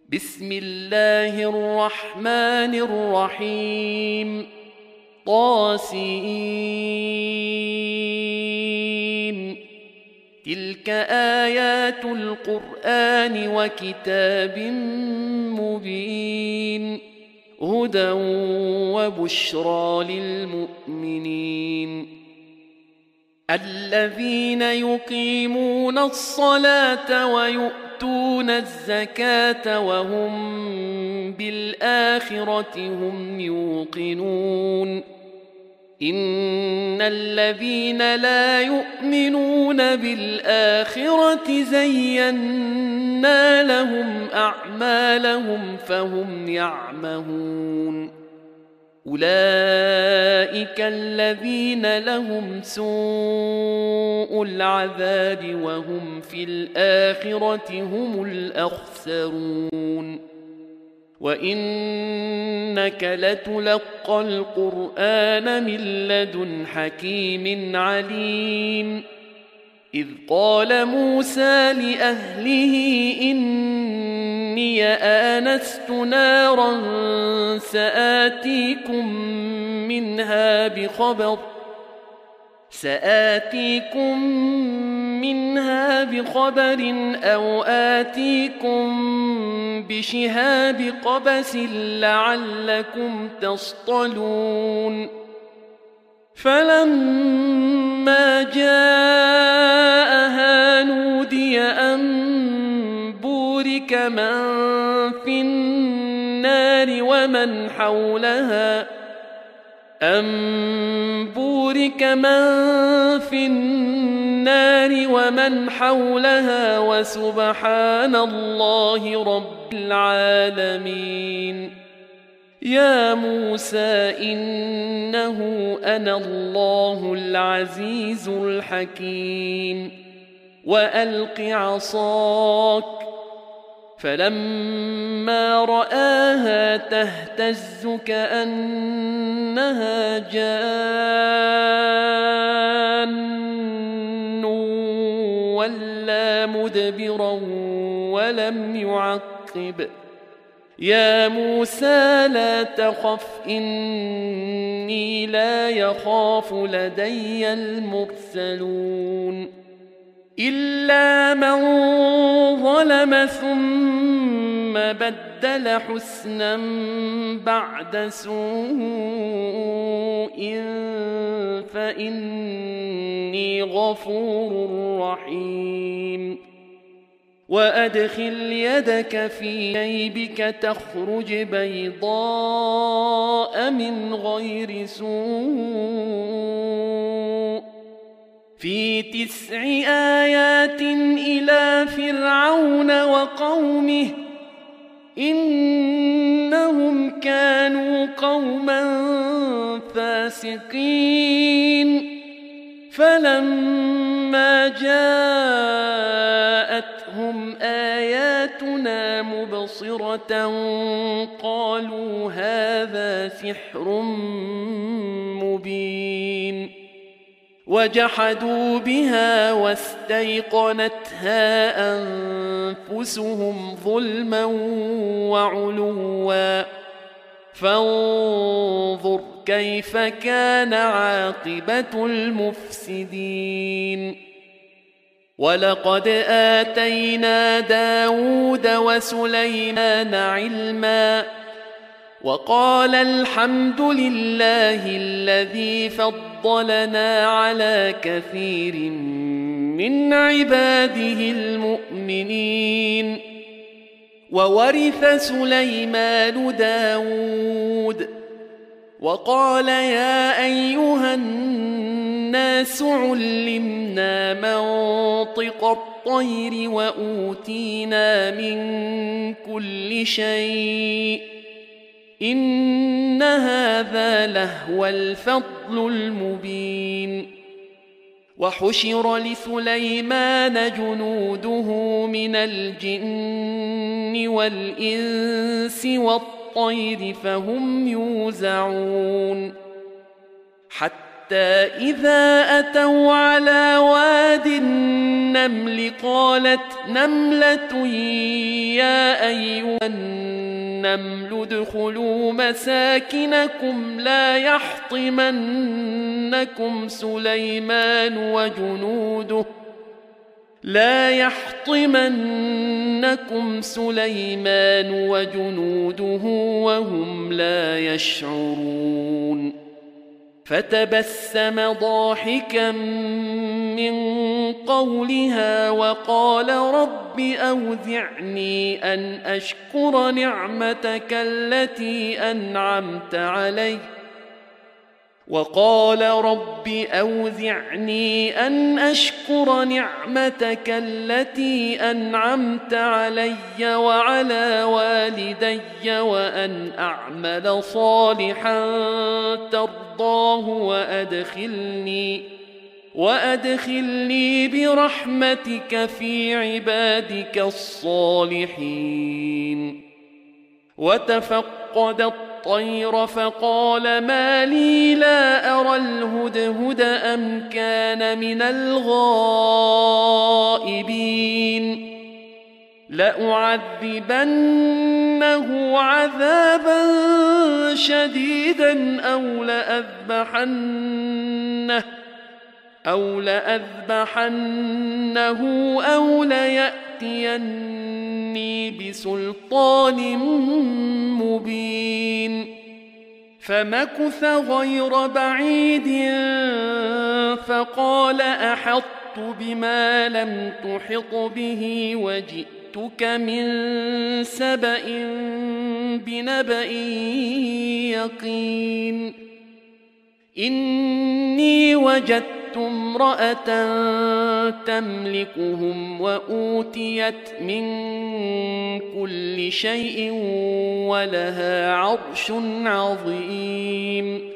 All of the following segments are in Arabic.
بسم الله الرحمن الرحيم طاسين تلك آيات القرآن وكتاب مبين هدى وبشرى للمؤمنين الذين يقيمون الصلاة ويؤتون الزكاة وهم بالآخرة هم يوقنون إن الذين لا يؤمنون بالآخرة زينا لهم أعمالهم فهم يعمهون أولئك الذين لهم سوء العذاب وهم في الآخرة هم الأخسرون وإنك لتلقى القرآن من لدن حكيم عليم إذ قال موسى لأهله إني آنست نارا سآتيكم منها بخبر أو آتيكم بشهاب قبس لعلكم تصطلون فلما جاءها نودي أن بورك من في النار ومن حولها وسبحان الله رب العالمين يا موسى إنه أنا الله العزيز الحكيم وألق عصاك فلما رآها تهتز كأنها جان ولا مدبرا ولم يعقب يا موسى لا تخف إني لا يخاف لدي المرسلون إلا من ظلم ثم بدل حسنا بعد سوء فإني غفور رحيم وأدخل يدك في جيبك تخرج بيضاء من غير سوء في 9 آيات إلى فرعون وقومه إنهم كانوا قوما فاسقين فلما جاءتهم آياتنا مبصرة قالوا هذا سحر مبين وجحدوا بها واستيقنتها أنفسهم ظلما وعلوا فانظر كيف كان عاقبة المفسدين ولقد آتينا داود وسليمان علما وقال الحمد لله الذي فضلنا على كثير من عباده المؤمنين وورث سليمان داود وقال يا أيها الناس علمنا منطق الطير وأوتينا من كل شيء إن هذا لهو الفضل المبين وحشر لسليمان جنوده من الجن والإنس والطير فهم يوزعون حتى إذا أتوا على واد النمل قالت نملة يا أيها النمل ادخلوا مساكنكم لا يحطمنكم سليمان وجنوده وهم لا يشعرون فتبسم ضاحكا من قولها وقال رب أوزعني أن أشكر نعمتك التي أنعمت علي وعلى والدي وأن أعمل صالحا ترضاه وأدخلني برحمتك في عبادك الصالحين. وتفقد الطير فقال ما لي لا أرى الهدهد أم كان من الغائبين لأعذبنه عذابا شديدا أو لأذبحنه أو ليأتيني بسلطان مبين. فمكث غير بعيد فقال أحطت بما لم تحط به وجئتك من سبأ بنبأ يقين. إني وجدت امرأة تملكهم وأوتيت من كل شيء ولها عرش عظيم.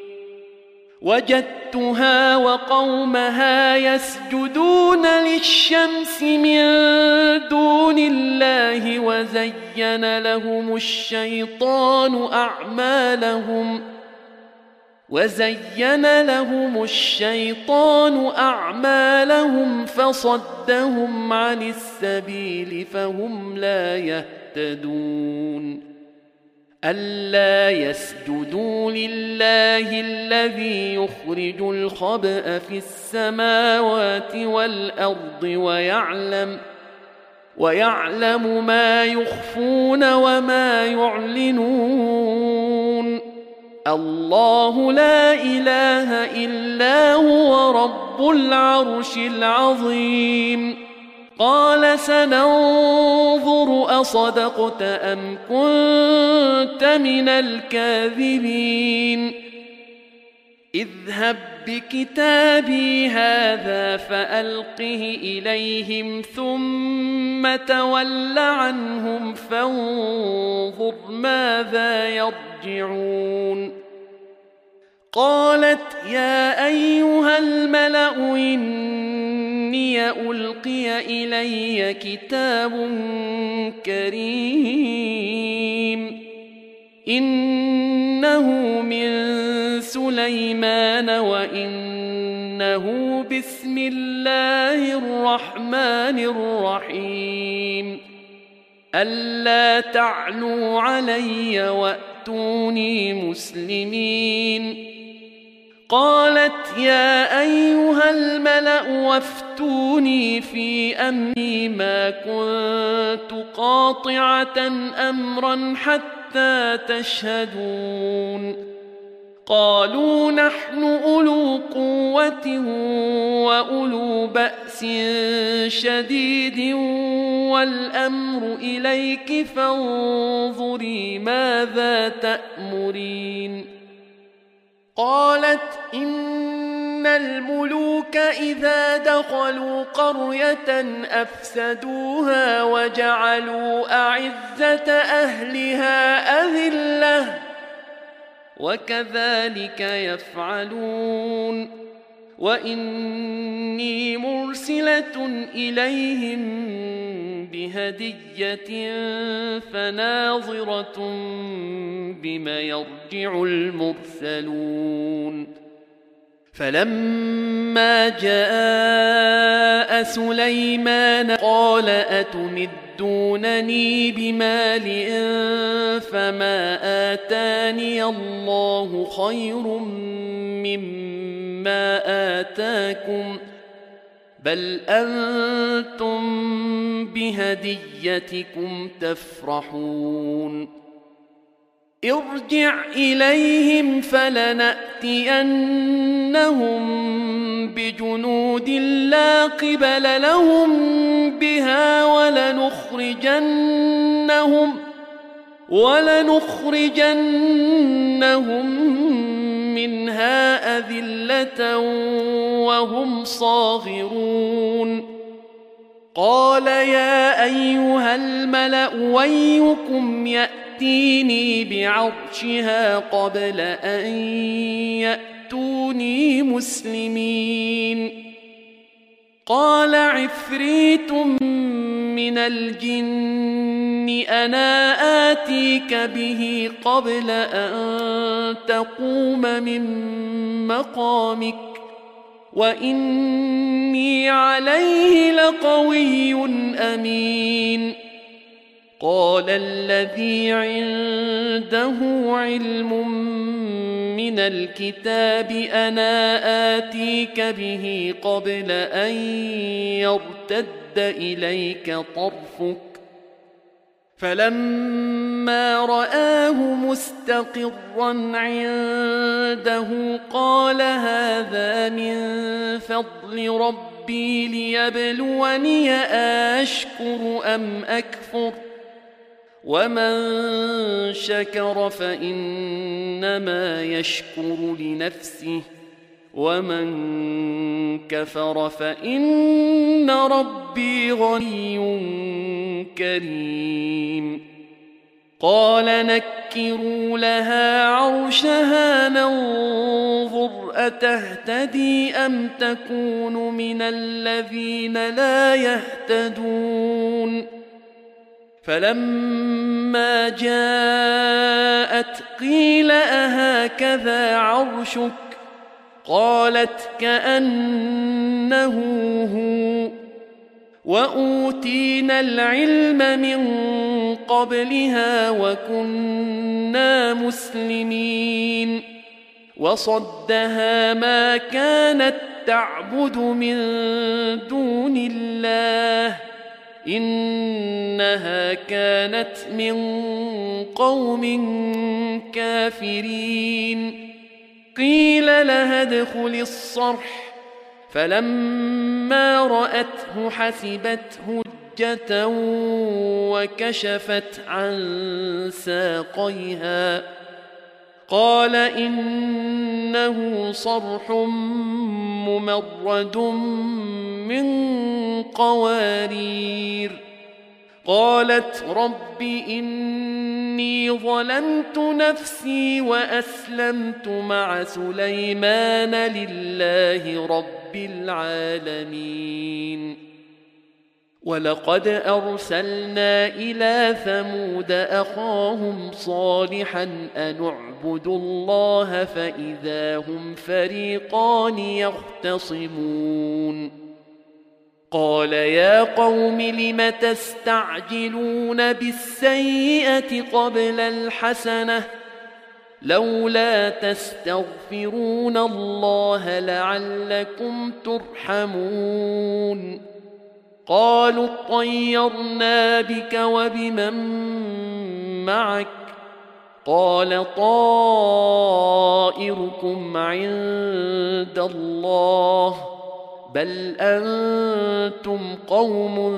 وجدتها وقومها يسجدون للشمس من دون الله وزين لهم الشيطان أعمالهم فصدهم عن السبيل فهم لا يهتدون. ألا يسجدوا لله الذي يخرج الخبأ في السماوات والأرض ويعلم ما يخفون وما يعلنون. الله لا إله إلا هو رب العرش العظيم. قال سننظر أصدقت أم كنت من الكاذبين. اذهب بكتابي هذا فألقه إليهم ثم تول عنهم فانظر ماذا يرجعون. قالت يا أيها الملأ إني ألقي إلي كتاب كريم إنه من سليمان وإنه بسم الله الرحمن الرحيم. ألا تعلوا علي وأتوني مسلمين. قالت يا أيها الملأ وافتوني في أمري ما كنت قاطعة أمرا حتى تشهدون. قالوا نحن أولو قوة وأولو بأس شديد والأمر إليك فانظري ماذا تأمرين. قالت إن الملوك إذا دخلوا قرية أفسدوها وجعلوا أعزة أهلها أذلة وكذلك يفعلون. وإني مرسلة إليهم بهدية فناظرة بما يرجع المرسلون. فلما جاء سليمان قال أتمدونني بمال فما آتاني الله خير مما آتاكم بل أنتم بهديتكم تفرحون ارجع إليهم فلنأتينهم بجنود لا قبل لهم بها ولنخرجنهم منها أذلة وهم صاغرون قال يا أيها الملأ أيكم يأتيني بعرشها قبل أن يأتوني مسلمين قال عفريت من الجن أنا آتيك به قبل أن تقوم من مقامك وإني عليه لقوي أمين قال الذي عنده علم من الكتاب أنا آتيك به قبل أن يرتد إليك طرفك فلما رآه مستقرا عنده قال هذا من فضل ربي ليبلوني أشكر أم أكفر ومن شكر فإنما يشكر لنفسه ومن كفر فإن ربي غني كريم قال نكروا لها عرشها ننظر أتهتدي أم تكون من الذين لا يهتدون فلما جاءت قيل أهكذا عرشك قالت كأنه هو وأوتينا العلم من قبلها وكنا مسلمين وصدها ما كانت تعبد من دون الله إنها كانت من قوم كافرين قيل لها ادخل الصرح فلما رأته حسبته لجة وكشفت عن ساقيها قال إنه صرح ممرد من قوارير قالت رب إني ظلمت نفسي وأسلمت مع سليمان لله رب العالمين ولقد أرسلنا إلى ثمود أخاهم صالحا أن اعبدوا الله فإذا هم فريقان يختصمون قال يا قوم لم تستعجلون بالسيئة قبل الحسنة لولا تستغفرون الله لعلكم ترحمون قالوا اطيرنا بك وبمن معك قال طائركم عند الله بل أنتم قوم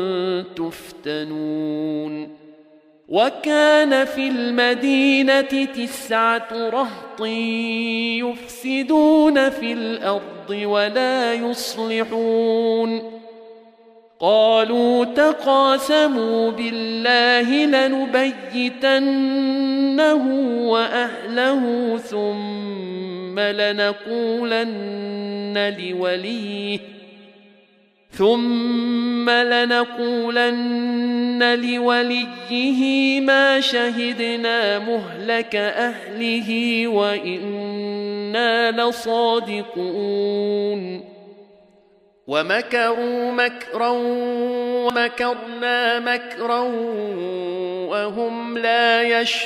تفتنون وكان في المدينة 9 رهط يفسدون في الأرض ولا يصلحون قالوا تقاسموا بالله لنبيتنه وأهله ثم لنقولن لوليه ثم لنقولن لوليه ما شهدنا مهلك أهله وإنا لصادقون ومكروا مكرا ومكرنا مكرا وهم لا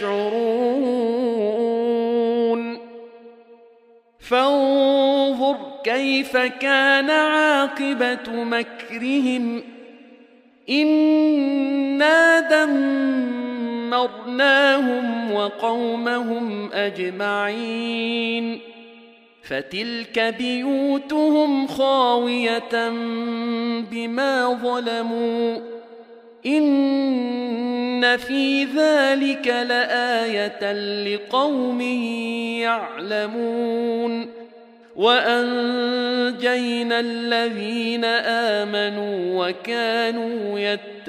يشعرون فانظر كيف كان عاقبة مكرهم إنا دمرناهم وقومهم أجمعين فتلك بيوتهم خاوية بما ظلموا إن في ذلك لآية لقوم يعلمون وأنجينا الذين آمنوا وكانوا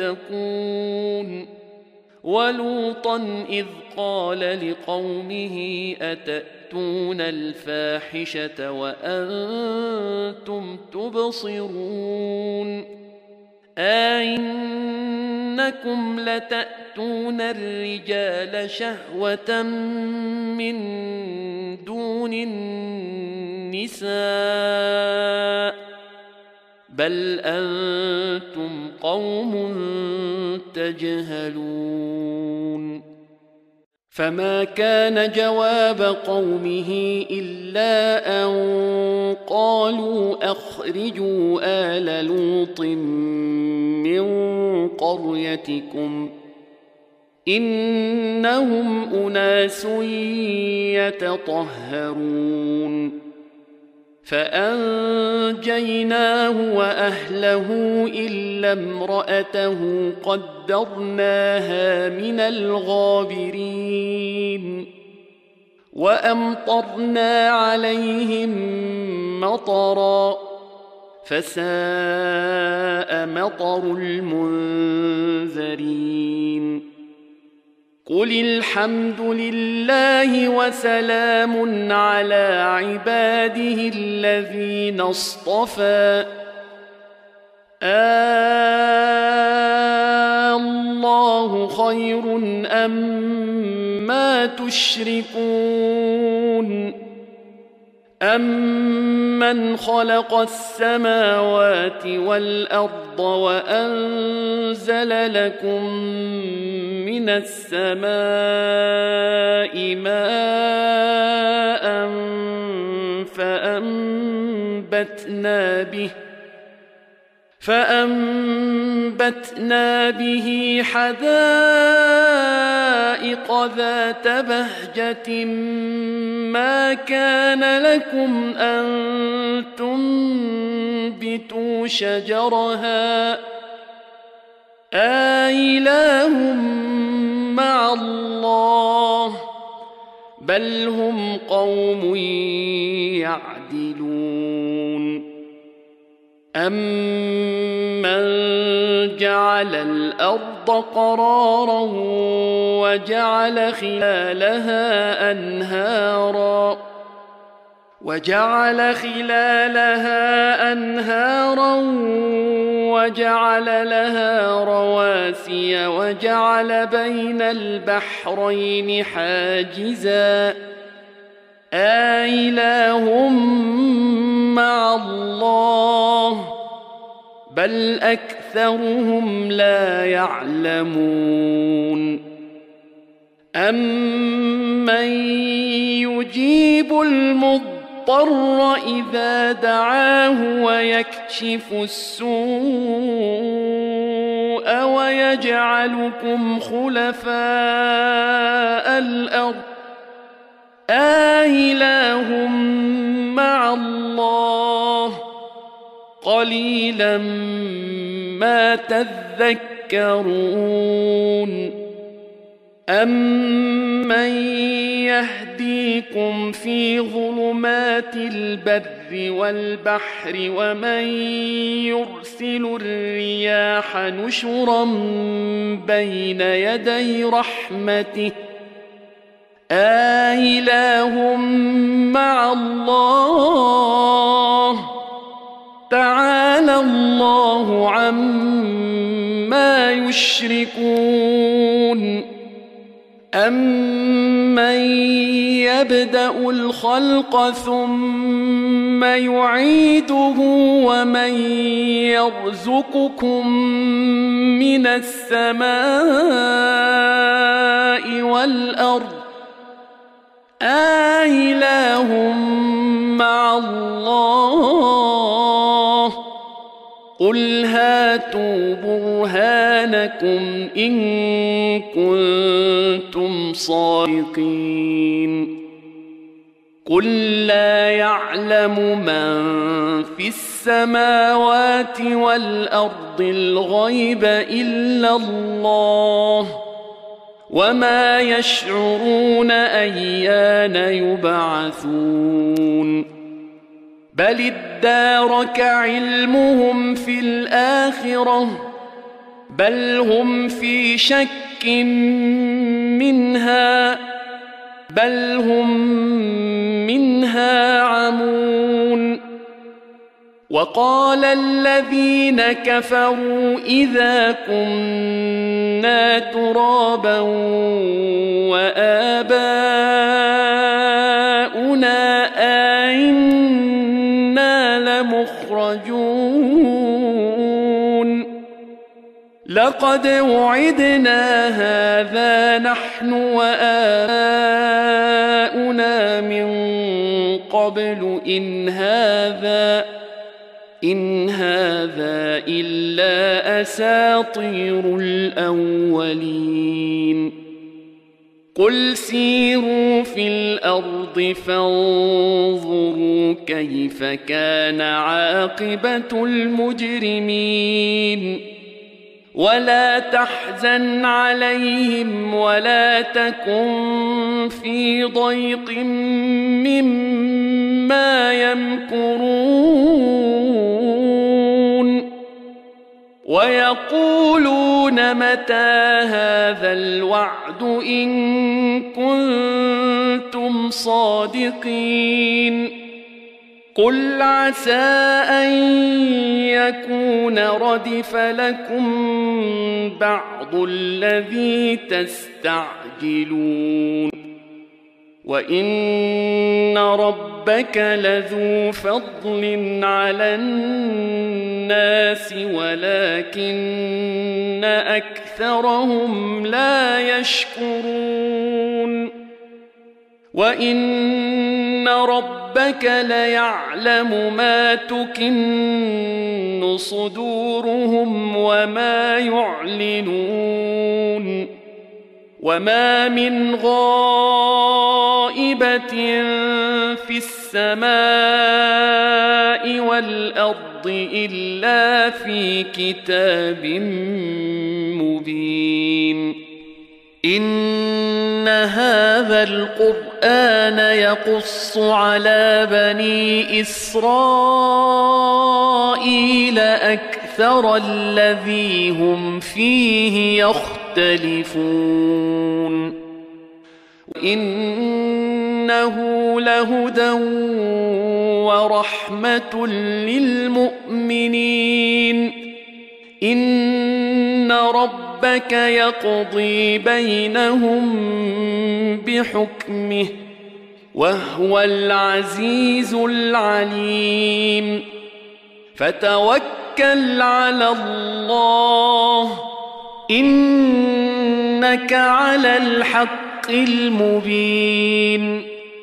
يتقون ولوطا إذ قال لقومه أتأتون الفاحشة وأنتم تبصرون أئنكم لتأتون الرجال شهوة من دون النساء بل أنتم قوم تجهلون فما كان جواب قومه إلا أن قالوا أخرجوا آل لوط من قريتكم إنهم أناس يتطهرون فأنجيناه وأهله إلا امرأته قدرناها من الغابرين وأمطرنا عليهم مطرا فساء مطر المنذرين قل الحمد لله وسلام على عباده الذين اصطفى الله خير أما تشركون أمن خلق السماوات والأرض وأنزل لكم من السماء ماء فأنبتنا به حدائق ذات بهجة ما كان لكم أن تنبتوا شجرها أإله مع الله بل هم قوم يعدلون أمن جعل الأرض قرارا وجعل خلالها أنهارا وجعل لها رواسي وجعل بين البحرين حاجزا أإله مع الله بل أكثرهم لا يعلمون أمن يجيب المضطر إذا دعاه ويكشف السوء ويجعلكم خلفاء الأرض أإله مع الله قليلا ما تذكرون أمن يهديكم في ظلمات البر والبحر ومن يرسل الرياح نشرا بين يدي رحمته أإله مع الله تعالى الله الله عما يشركون أمن يبدأ الخلق ثم يعيده ومن يرزقكم من السماء والأرض آله مع الله قل هاتوا برهانكم إن كنتم صادقين قل لا يعلم من في السماوات والأرض الغيب إلا الله وما يشعرون أيان يبعثون بل ادارك علمهم في الآخرة بل هم في شك منها بل هم منها عمون وقال الذين كفروا إذا كنا ترابا وآباؤنا أئنا لمخرجون لقد وعدنا هذا نحن وآباؤنا من قبل إن هذا إلا أساطير الأولين قل سيروا في الأرض فانظروا كيف كان عاقبة المجرمين ولا تحزن عليهم ولا تكن في ضيق مما يمكرون ويقولون متى هذا الوعد إن كنتم صادقين قل عسى أن يكون ردف لكم بعض الذي تستعجلون وإن ربك لذو فضل على الناس ولكن أكثرهم لا يشكرون وإن ربك ليعلم ما تكن صدورهم وما يعلنون وما من غائبة في السماء والأرض إلا في كتاب مبين إن هذا القرآن يقص على بني إسرائيل أكثر الذي هم فيه يختلفون إنه لهدى ورحمة للمؤمنين إن ربك يقضي بينهم بحكمه وهو العزيز العليم فتوكل على الله إنك على الحق المبين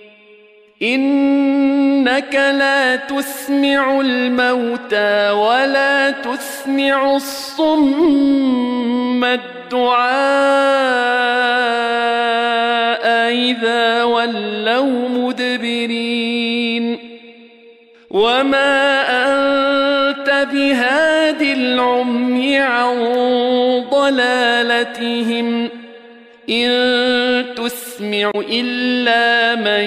إنك لا تسمع الموتى ولا تسمع الصم الدعاء إذا ولوا مدبرين وما أنت بهاد العمي عن ضلالتهم إن تسمع إلا من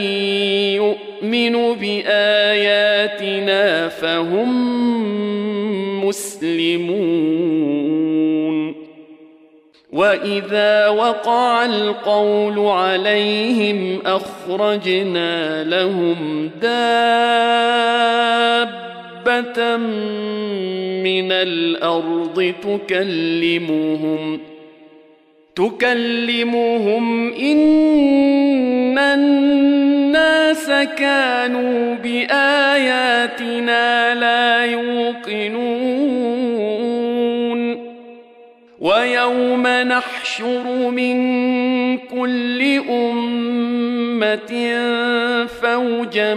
يؤمن بآياتنا فهم مسلمون وإذا وقع القول عليهم أخرجنا لهم دابة دابة من الأرض تكلمهم إن الناس كانوا بآياتنا لا يوقنون ويوم نحشر من كل أمة فوجا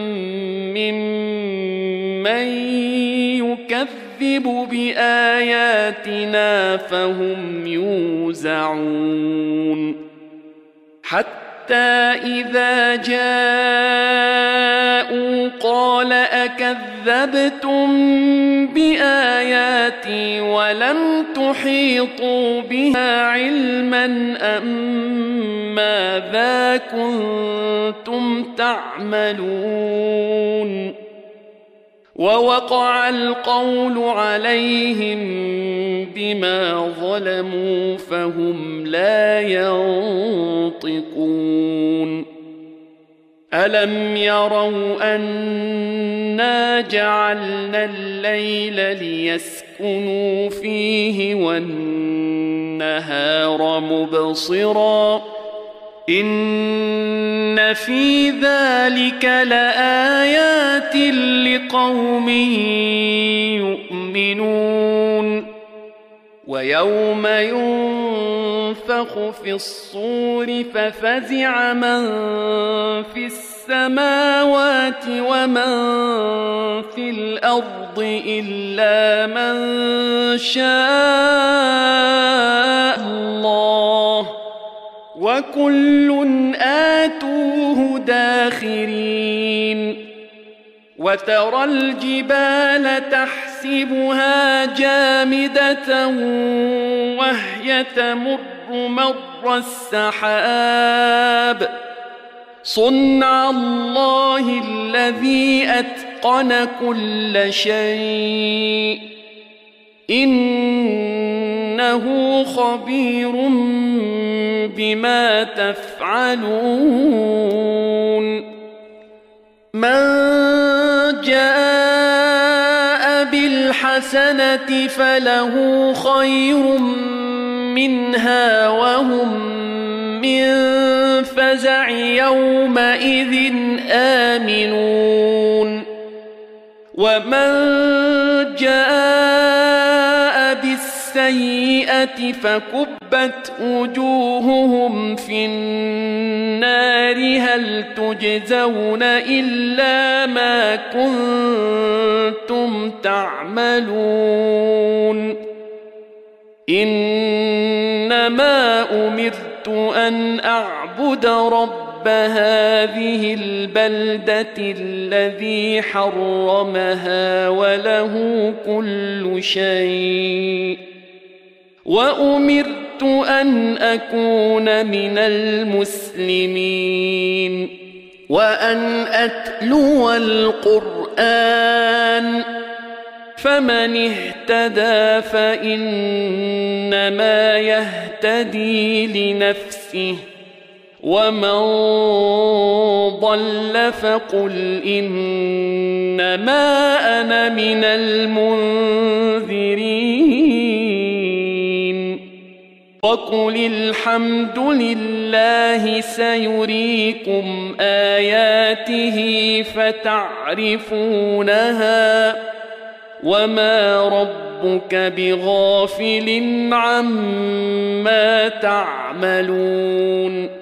ممن يكذب بآياتنا فهم يوزعون حتى إذا جاءوا قال أكذبتم بآياتي ولم تحيطوا بها علما أم ماذا كنتم تعملون ووقع القول عليهم بما ظلموا فهم لا ينطقون ألم يروا أنا جعلنا الليل ليسكنوا فيه والنهار مبصرا إن في ذلك لآيات لقوم يؤمنون ويوم ينفخ في الصور ففزع من في السماوات ومن في الأرض إلا من شاء الله وكل آتوه داخرين وترى الجبال تحسبها جامدة وهي تمر مر السحاب صنع الله الذي أتقن كل شيء إنه خبير بما تفعلون من جاء بالحسنة فله خير منها وهم من فزع يومئذ آمنون ومن جاء بالسيئة فكبت وجوههم في النار هل تجزون إلا ما كنتم تعملون إنما أمرت أن أعبد رب هذه البلدة الذي حرمها وله كل شيء وأمرت أن أكون من المسلمين وأن أتلو القرآن فمن اهتدى فإنما يهتدي لنفسه ومن ضل فقل إنما أنا من المنذرين وقل الحمد لله سيريكم آياته فتعرفونها وما ربك بغافل عما تعملون